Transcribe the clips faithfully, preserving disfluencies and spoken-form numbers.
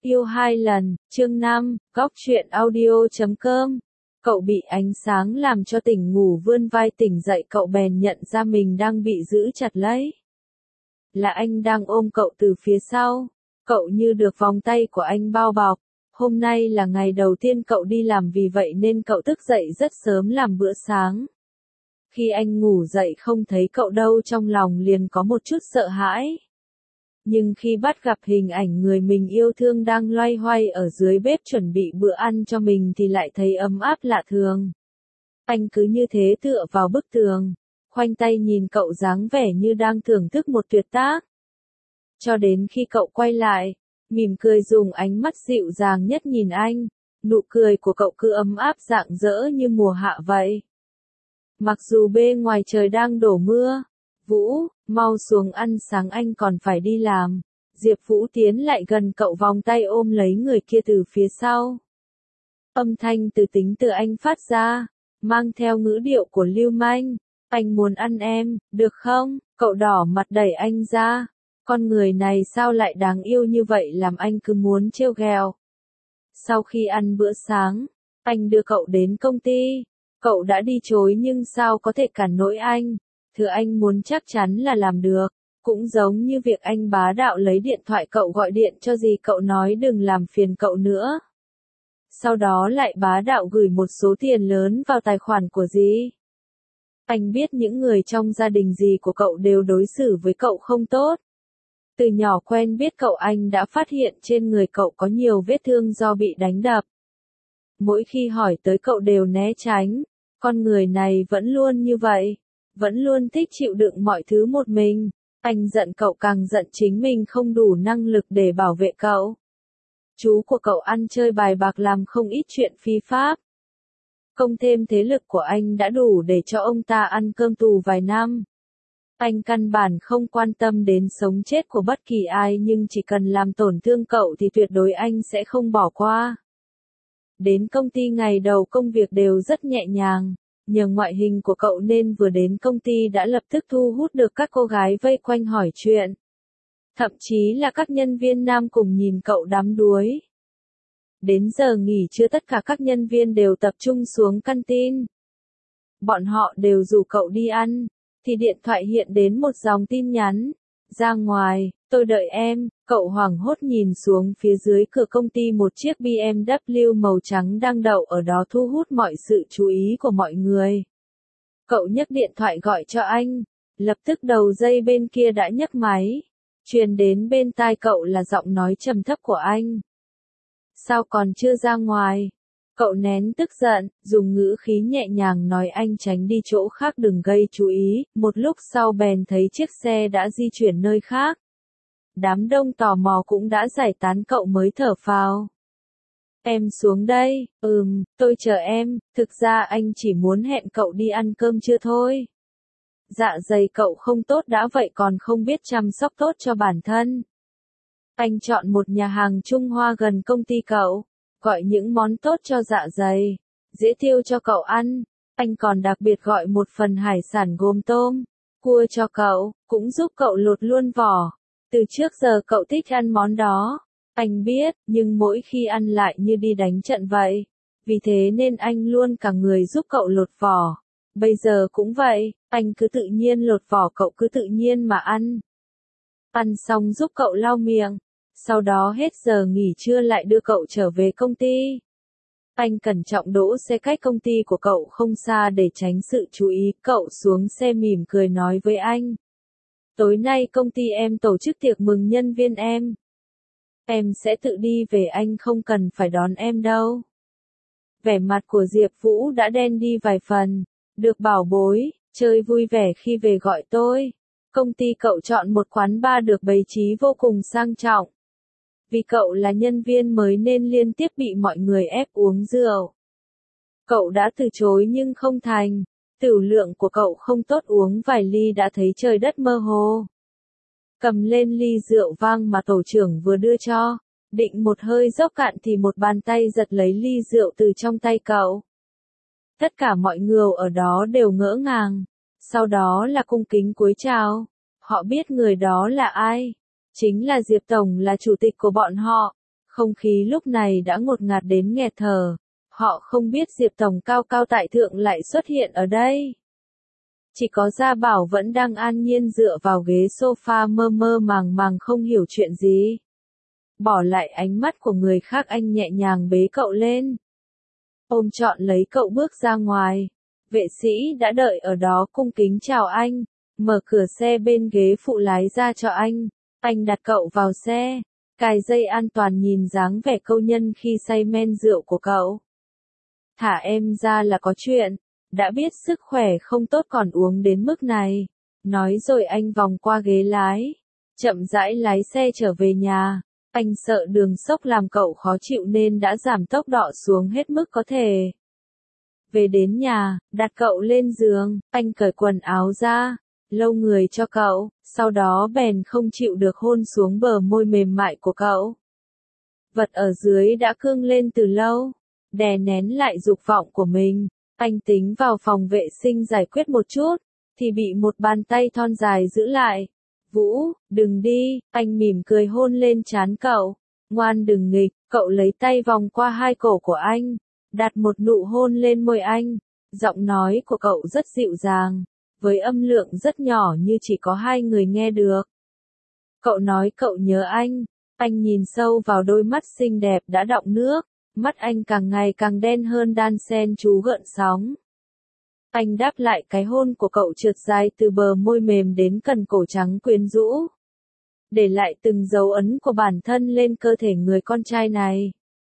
Yêu hai lần, chương năm, góc truyện audio chấm com. Cậu bị ánh sáng làm cho tỉnh ngủ, vươn vai tỉnh dậy, cậu bèn nhận ra mình đang bị giữ chặt lấy. Là anh đang ôm cậu từ phía sau. Cậu như được vòng tay của anh bao bọc. Hôm nay là ngày đầu tiên cậu đi làm, vì vậy nên cậu thức dậy rất sớm làm bữa sáng. Khi anh ngủ dậy không thấy cậu đâu, trong lòng liền có một chút sợ hãi. Nhưng khi bắt gặp hình ảnh người mình yêu thương đang loay hoay ở dưới bếp chuẩn bị bữa ăn cho mình thì lại thấy ấm áp lạ thường. Anh cứ như thế tựa vào bức tường, khoanh tay nhìn cậu dáng vẻ như đang thưởng thức một tuyệt tác. Cho đến khi cậu quay lại, mỉm cười dùng ánh mắt dịu dàng nhất nhìn anh, nụ cười của cậu cứ ấm áp rạng rỡ như mùa hạ vậy. Mặc dù bên ngoài trời đang đổ mưa, Vũ, mau xuống ăn sáng, anh còn phải đi làm. Diệp Vũ tiến lại gần cậu, vòng tay ôm lấy người kia từ phía sau. Âm thanh từ tính từ anh phát ra, mang theo ngữ điệu của lưu manh. Anh muốn ăn em, được không? Cậu đỏ mặt đẩy anh ra. Con người này sao lại đáng yêu như vậy, làm anh cứ muốn trêu ghẹo. Sau khi ăn bữa sáng, anh đưa cậu đến công ty. Cậu đã đi chối nhưng sao có thể cản nổi anh. Thứ anh muốn chắc chắn là làm được. Cũng giống như việc anh bá đạo lấy điện thoại cậu gọi điện cho dì cậu nói đừng làm phiền cậu nữa. Sau đó lại bá đạo gửi một số tiền lớn vào tài khoản của dì. Anh biết những người trong gia đình dì của cậu đều đối xử với cậu không tốt. Từ nhỏ quen biết cậu, anh đã phát hiện trên người cậu có nhiều vết thương do bị đánh đập. Mỗi khi hỏi tới cậu đều né tránh. Con người này vẫn luôn như vậy. Vẫn luôn thích chịu đựng mọi thứ một mình. Anh giận cậu càng giận chính mình không đủ năng lực để bảo vệ cậu. Chú của cậu ăn chơi bài bạc, làm không ít chuyện phi pháp. Cộng thêm thế lực của anh đã đủ để cho ông ta ăn cơm tù vài năm. Anh căn bản không quan tâm đến sống chết của bất kỳ ai, nhưng chỉ cần làm tổn thương cậu thì tuyệt đối anh sẽ không bỏ qua. Đến công ty ngày đầu công việc đều rất nhẹ nhàng. Nhờ ngoại hình của cậu nên vừa đến công ty đã lập tức thu hút được các cô gái vây quanh hỏi chuyện. Thậm chí là các nhân viên nam cùng nhìn cậu đắm đuối. Đến giờ nghỉ trưa tất cả các nhân viên đều tập trung xuống canteen. Bọn họ đều rủ cậu đi ăn, thì điện thoại hiện đến một dòng tin nhắn. Ra ngoài, tôi đợi em. Cậu hoảng hốt nhìn xuống phía dưới cửa công ty, một chiếc bê em vê màu trắng đang đậu ở đó thu hút mọi sự chú ý của mọi người. Cậu nhấc điện thoại gọi cho anh, lập tức đầu dây bên kia đã nhấc máy. Truyền đến bên tai cậu là giọng nói trầm thấp của anh. Sao còn chưa ra ngoài? Cậu nén tức giận, dùng ngữ khí nhẹ nhàng nói anh tránh đi chỗ khác đừng gây chú ý. Một lúc sau bèn thấy chiếc xe đã di chuyển nơi khác. Đám đông tò mò cũng đã giải tán, cậu mới thở phào. Em xuống đây. Ừm, tôi chờ em. Thực ra anh chỉ muốn hẹn cậu đi ăn cơm trưa thôi. Dạ dày cậu không tốt đã vậy còn không biết chăm sóc tốt cho bản thân. Anh chọn một nhà hàng Trung Hoa gần công ty cậu, gọi những món tốt cho dạ dày, dễ tiêu cho cậu ăn. Anh còn đặc biệt gọi một phần hải sản gồm tôm, cua cho cậu, cũng giúp cậu lột luôn vỏ. Từ trước giờ cậu thích ăn món đó. Anh biết, nhưng mỗi khi ăn lại như đi đánh trận vậy. Vì thế nên anh luôn cả người giúp cậu lột vỏ. Bây giờ cũng vậy, anh cứ tự nhiên lột vỏ, cậu cứ tự nhiên mà ăn. Ăn xong giúp cậu lau miệng. Sau đó hết giờ nghỉ trưa lại đưa cậu trở về công ty. Anh cẩn trọng đỗ xe cách công ty của cậu không xa để tránh sự chú ý. Cậu xuống xe mỉm cười nói với anh. Tối nay công ty em tổ chức tiệc mừng nhân viên em. Em sẽ tự đi về, anh không cần phải đón em đâu. Vẻ mặt của Diệp Vũ đã đen đi vài phần. Được bảo bối, chơi vui vẻ khi về gọi tôi. Công ty cậu chọn một quán bar được bày trí vô cùng sang trọng. Vì cậu là nhân viên mới nên liên tiếp bị mọi người ép uống rượu. Cậu đã từ chối nhưng không thành. Tửu lượng của cậu không tốt, uống vài ly đã thấy trời đất mơ hồ. Cầm lên ly rượu vang mà tổ trưởng vừa đưa cho, định một hơi dốc cạn thì một bàn tay giật lấy ly rượu từ trong tay cậu. Tất cả mọi người ở đó đều ngỡ ngàng, sau đó là cung kính cúi chào. Họ biết người đó là ai, chính là Diệp Tổng, là chủ tịch của bọn họ. Không khí lúc này đã ngột ngạt đến nghẹt thở. Họ không biết Diệp Tổng cao cao tại thượng lại xuất hiện ở đây. Chỉ có Gia Bảo vẫn đang an nhiên dựa vào ghế sofa mơ mơ màng màng không hiểu chuyện gì. Bỏ lại ánh mắt của người khác, anh nhẹ nhàng bế cậu lên. Ôm trọn lấy cậu bước ra ngoài. Vệ sĩ đã đợi ở đó cung kính chào anh. Mở cửa xe bên ghế phụ lái ra cho anh. Anh đặt cậu vào xe. Cài dây an toàn, nhìn dáng vẻ câu nhân khi say men rượu của cậu. Thả em ra là có chuyện. Đã biết sức khỏe không tốt còn uống đến mức này. Nói rồi anh vòng qua ghế lái. Chậm rãi lái xe trở về nhà. Anh sợ đường sốc làm cậu khó chịu nên đã giảm tốc độ xuống hết mức có thể. Về đến nhà, đặt cậu lên giường, anh cởi quần áo ra, lau người cho cậu, sau đó bèn không chịu được hôn xuống bờ môi mềm mại của cậu. Vật ở dưới đã cương lên từ lâu, đè nén lại dục vọng của mình. Anh tính vào phòng vệ sinh giải quyết một chút, thì bị một bàn tay thon dài giữ lại. Vũ, đừng đi, anh mỉm cười hôn lên trán cậu. Ngoan đừng nghịch, cậu lấy tay vòng qua hai cổ của anh, đặt một nụ hôn lên môi anh. Giọng nói của cậu rất dịu dàng, với âm lượng rất nhỏ như chỉ có hai người nghe được. Cậu nói cậu nhớ anh, anh nhìn sâu vào đôi mắt xinh đẹp đã đọng nước, mắt anh càng ngày càng đen hơn, đan xen chú gợn sóng. Anh đáp lại cái hôn của cậu trượt dài từ bờ môi mềm đến cần cổ trắng quyến rũ. Để lại từng dấu ấn của bản thân lên cơ thể người con trai này.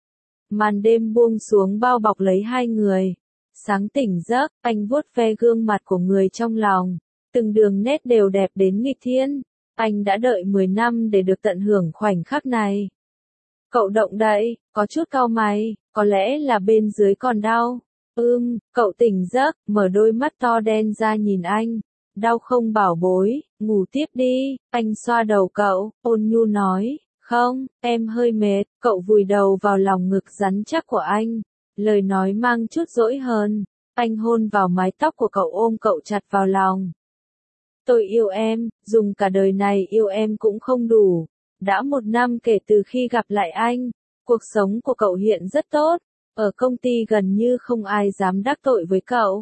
Màn đêm buông xuống bao bọc lấy hai người. Sáng tỉnh giấc, anh vuốt ve gương mặt của người trong lòng. Từng đường nét đều đẹp đến nghịch thiên. Anh đã đợi mười năm để được tận hưởng khoảnh khắc này. Cậu động đậy, có chút cau mày, có lẽ là bên dưới còn đau. Ưm, cậu tỉnh giấc, mở đôi mắt to đen ra nhìn anh. Đau không bảo bối, ngủ tiếp đi, anh xoa đầu cậu, ôn nhu nói, không, em hơi mệt, cậu vùi đầu vào lòng ngực rắn chắc của anh. Lời nói mang chút dỗi hờn, anh hôn vào mái tóc của cậu, ôm cậu chặt vào lòng. Tôi yêu em, dùng cả đời này yêu em cũng không đủ. Đã một năm kể từ khi gặp lại anh, cuộc sống của cậu hiện rất tốt. Ở công ty gần như không ai dám đắc tội với cậu.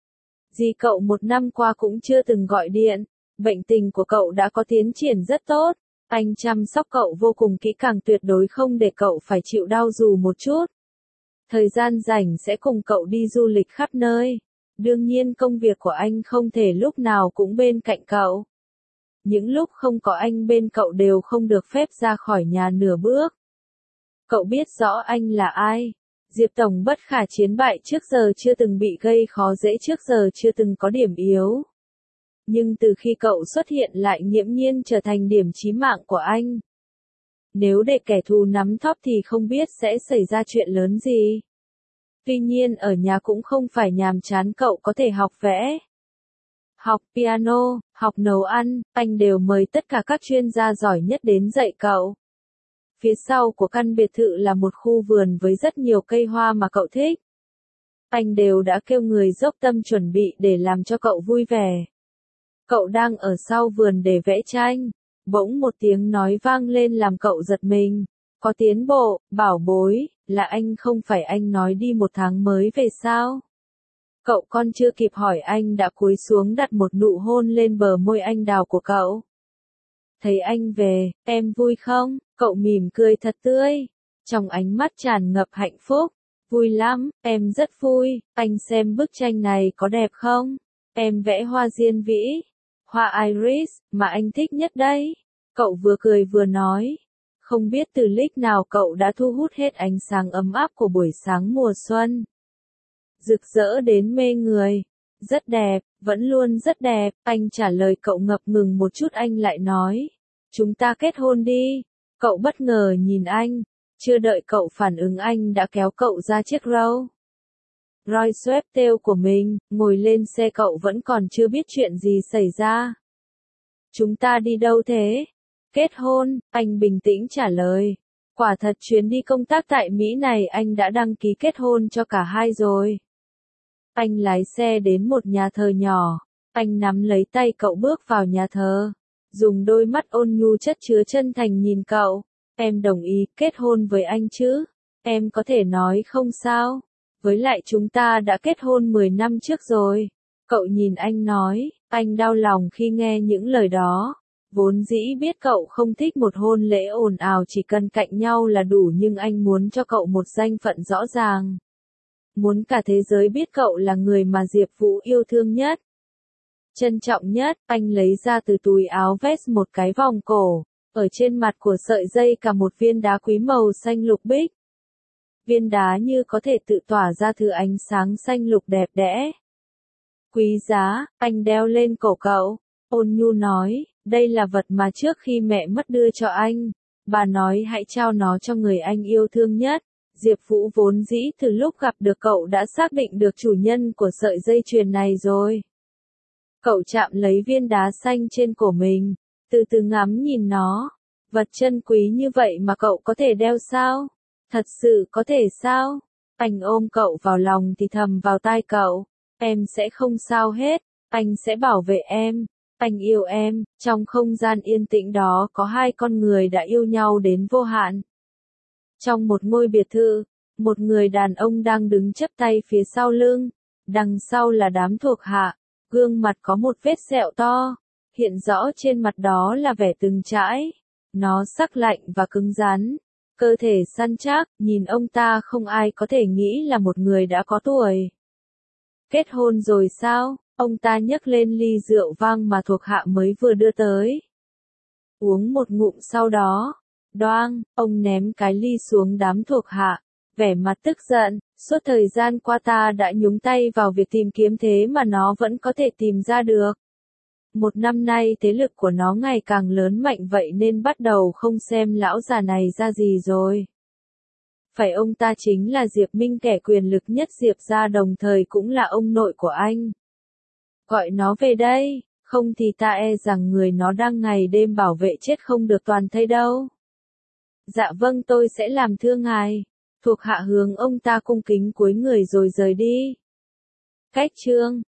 Dì cậu một năm qua cũng chưa từng gọi điện. Bệnh tình của cậu đã có tiến triển rất tốt. Anh chăm sóc cậu vô cùng kỹ càng, tuyệt đối không để cậu phải chịu đau dù một chút. Thời gian rảnh sẽ cùng cậu đi du lịch khắp nơi. Đương nhiên công việc của anh không thể lúc nào cũng bên cạnh cậu. Những lúc không có anh bên cậu đều không được phép ra khỏi nhà nửa bước. Cậu biết rõ anh là ai. Diệp Tổng bất khả chiến bại, trước giờ chưa từng bị gây khó dễ, trước giờ chưa từng có điểm yếu. Nhưng từ khi cậu xuất hiện lại nghiễm nhiên trở thành điểm chí mạng của anh. Nếu để kẻ thù nắm thóp thì không biết sẽ xảy ra chuyện lớn gì. Tuy nhiên ở nhà cũng không phải nhàm chán, cậu có thể học vẽ, học piano, học nấu ăn, anh đều mời tất cả các chuyên gia giỏi nhất đến dạy cậu. Phía sau của căn biệt thự là một khu vườn với rất nhiều cây hoa mà cậu thích. Anh đều đã kêu người dốc tâm chuẩn bị để làm cho cậu vui vẻ. Cậu đang ở sau vườn để vẽ tranh. Bỗng một tiếng nói vang lên làm cậu giật mình. Có tiến bộ, bảo bối, là anh không phải anh nói đi một tháng mới về sao? Cậu còn chưa kịp hỏi anh đã cúi xuống đặt một nụ hôn lên bờ môi anh đào của cậu. Thấy anh về, em vui không? Cậu mỉm cười thật tươi. Trong ánh mắt tràn ngập hạnh phúc. Vui lắm, em rất vui. Anh xem bức tranh này có đẹp không? Em vẽ hoa diên vĩ, hoa iris, mà anh thích nhất đấy. Cậu vừa cười vừa nói. Không biết từ lúc nào cậu đã thu hút hết ánh sáng ấm áp của buổi sáng mùa xuân. Rực rỡ đến mê người. Rất đẹp, vẫn luôn rất đẹp. Anh trả lời cậu ngập ngừng một chút, anh lại nói. Chúng ta kết hôn đi. Cậu bất ngờ nhìn anh. Chưa đợi cậu phản ứng anh đã kéo cậu ra chiếc Rolls Royce Swiftail của mình, ngồi lên xe. Cậu vẫn còn chưa biết chuyện gì xảy ra. Chúng ta đi đâu thế? Kết hôn, anh bình tĩnh trả lời. Quả thật chuyến đi công tác tại Mỹ này anh đã đăng ký kết hôn cho cả hai rồi. Anh lái xe đến một nhà thờ nhỏ. Anh nắm lấy tay cậu bước vào nhà thờ. Dùng đôi mắt ôn nhu chất chứa chân thành nhìn cậu. Em đồng ý kết hôn với anh chứ? Em có thể nói không sao? Với lại chúng ta đã kết hôn mười năm trước rồi. Cậu nhìn anh nói, anh đau lòng khi nghe những lời đó. Vốn dĩ biết cậu không thích một hôn lễ ồn ào chỉ cần cạnh nhau là đủ nhưng anh muốn cho cậu một danh phận rõ ràng. Muốn cả thế giới biết cậu là người mà Diệp Vũ yêu thương nhất. Trân trọng nhất, anh lấy ra từ túi áo vest một cái vòng cổ. Ở trên mặt của sợi dây cả một viên đá quý màu xanh lục bích. Viên đá như có thể tự tỏa ra thứ ánh sáng xanh lục đẹp đẽ. Quý giá, anh đeo lên cổ cậu. Ôn nhu nói, đây là vật mà trước khi mẹ mất đưa cho anh. Bà nói hãy trao nó cho người anh yêu thương nhất. Diệp Vũ vốn dĩ từ lúc gặp được cậu đã xác định được chủ nhân của sợi dây chuyền này rồi. Cậu chạm lấy viên đá xanh trên cổ mình, từ từ ngắm nhìn nó. Vật chân quý như vậy mà cậu có thể đeo sao? Thật sự có thể sao? Anh ôm cậu vào lòng thì thầm vào tai cậu. Em sẽ không sao hết, anh sẽ bảo vệ em. Anh yêu em. Trong không gian yên tĩnh đó có hai con người đã yêu nhau đến vô hạn. Trong một ngôi biệt thự, một người đàn ông đang đứng chắp tay phía sau lưng. Đằng sau là đám thuộc hạ. Gương mặt có một vết sẹo to. Hiện rõ trên mặt đó là vẻ từng trải. Nó sắc lạnh và cứng rắn. Cơ thể săn chắc, nhìn ông ta không ai có thể nghĩ là một người đã có tuổi. Kết hôn rồi sao? Ông ta nhấc lên ly rượu vang mà thuộc hạ mới vừa đưa tới. Uống một ngụm sau đó. Đoang, ông ném cái ly xuống đám thuộc hạ. Vẻ mặt tức giận, suốt thời gian qua ta đã nhúng tay vào việc tìm kiếm thế mà nó vẫn có thể tìm ra được. Một năm nay thế lực của nó ngày càng lớn mạnh vậy nên bắt đầu không xem lão già này ra gì rồi. Phải ông ta chính là Diệp Minh kẻ quyền lực nhất Diệp gia đồng thời cũng là ông nội của anh. Gọi nó về đây, không thì ta e rằng người nó đang ngày đêm bảo vệ chết không được toàn thây đâu. Dạ vâng tôi sẽ làm thưa ngài. Thuộc hạ hướng ông ta cung kính cúi người rồi rời đi. Cách chương